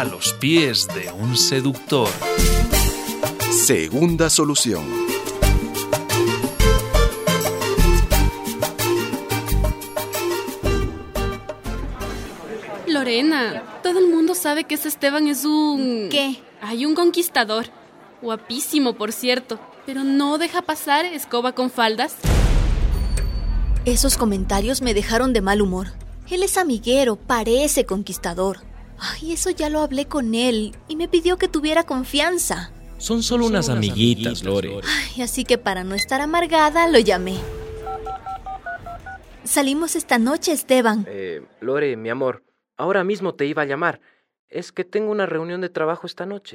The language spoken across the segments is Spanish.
a los pies de un seductor. Segunda solución. Lorena, todo el mundo sabe que ese Esteban es un... ¿Qué? Hay un conquistador. Guapísimo, por cierto. Pero no deja pasar escoba con faldas. Esos comentarios me dejaron de mal humor. Él es amiguero, parece conquistador. Ay, eso ya lo hablé con él y me pidió que tuviera confianza. Son solo unas amiguitas, Lore. Ay, así que para no estar amargada, lo llamé. Salimos esta noche, Esteban. Lore, mi amor, ahora mismo te iba a llamar. Es que tengo una reunión de trabajo esta noche.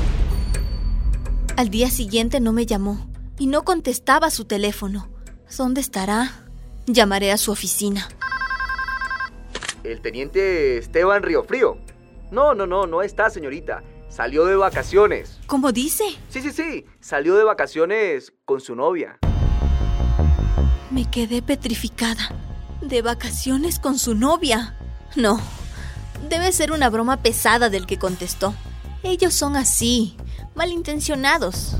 Al día siguiente no me llamó y no contestaba su teléfono. ¿Dónde estará? Llamaré a su oficina. El teniente Esteban Riofrío. No está, señorita. Salió de vacaciones. ¿Cómo dice? Sí. Salió de vacaciones con su novia. Me quedé petrificada. ¿De vacaciones con su novia? No, debe ser una broma pesada del que contestó. Ellos son así, malintencionados.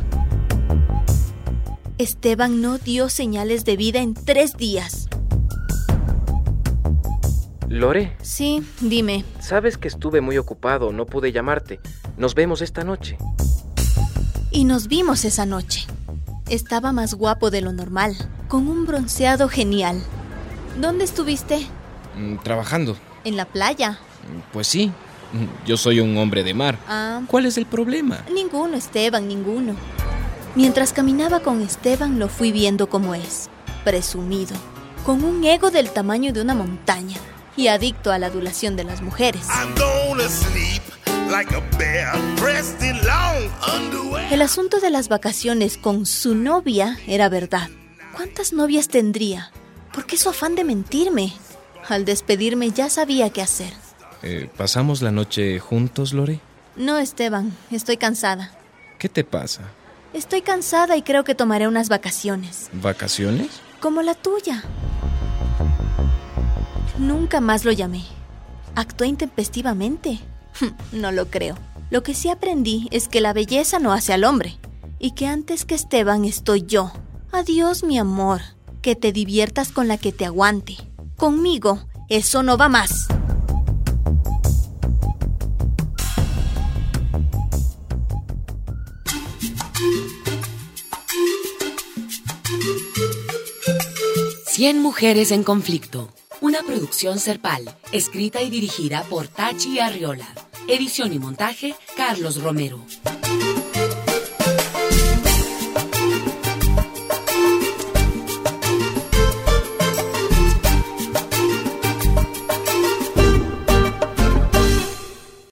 Esteban no dio señales de vida en 3 días. Lore. Sí, dime. Sabes que estuve muy ocupado, no pude llamarte. Nos vemos esta noche. Y nos vimos esa noche. Estaba más guapo de lo normal, con un bronceado genial. ¿Dónde estuviste? Trabajando. ¿En la playa? Pues sí, yo soy un hombre de mar. ¿Cuál es el problema? Ninguno, Esteban, ninguno. Mientras caminaba con Esteban lo fui viendo como es. Presumido, con un ego del tamaño de una montaña y adicto a la adulación de las mujeres. El asunto de las vacaciones con su novia era verdad. ¿Cuántas novias tendría? ¿Por qué su afán de mentirme? Al despedirme ya sabía qué hacer. ¿Pasamos la noche juntos, Lore? No, Esteban, estoy cansada. ¿Qué te pasa? Estoy cansada y creo que tomaré unas vacaciones. ¿Vacaciones? Como la tuya. Nunca más lo llamé. ¿Actué intempestivamente? No lo creo. Lo que sí aprendí es que la belleza no hace al hombre. Y que antes que Esteban estoy yo. Adiós, mi amor. Que te diviertas con la que te aguante. Conmigo, eso no va más. Cien mujeres en conflicto. Una producción Serpal, escrita y dirigida por Tachi Arriola. Edición y montaje, Carlos Romero.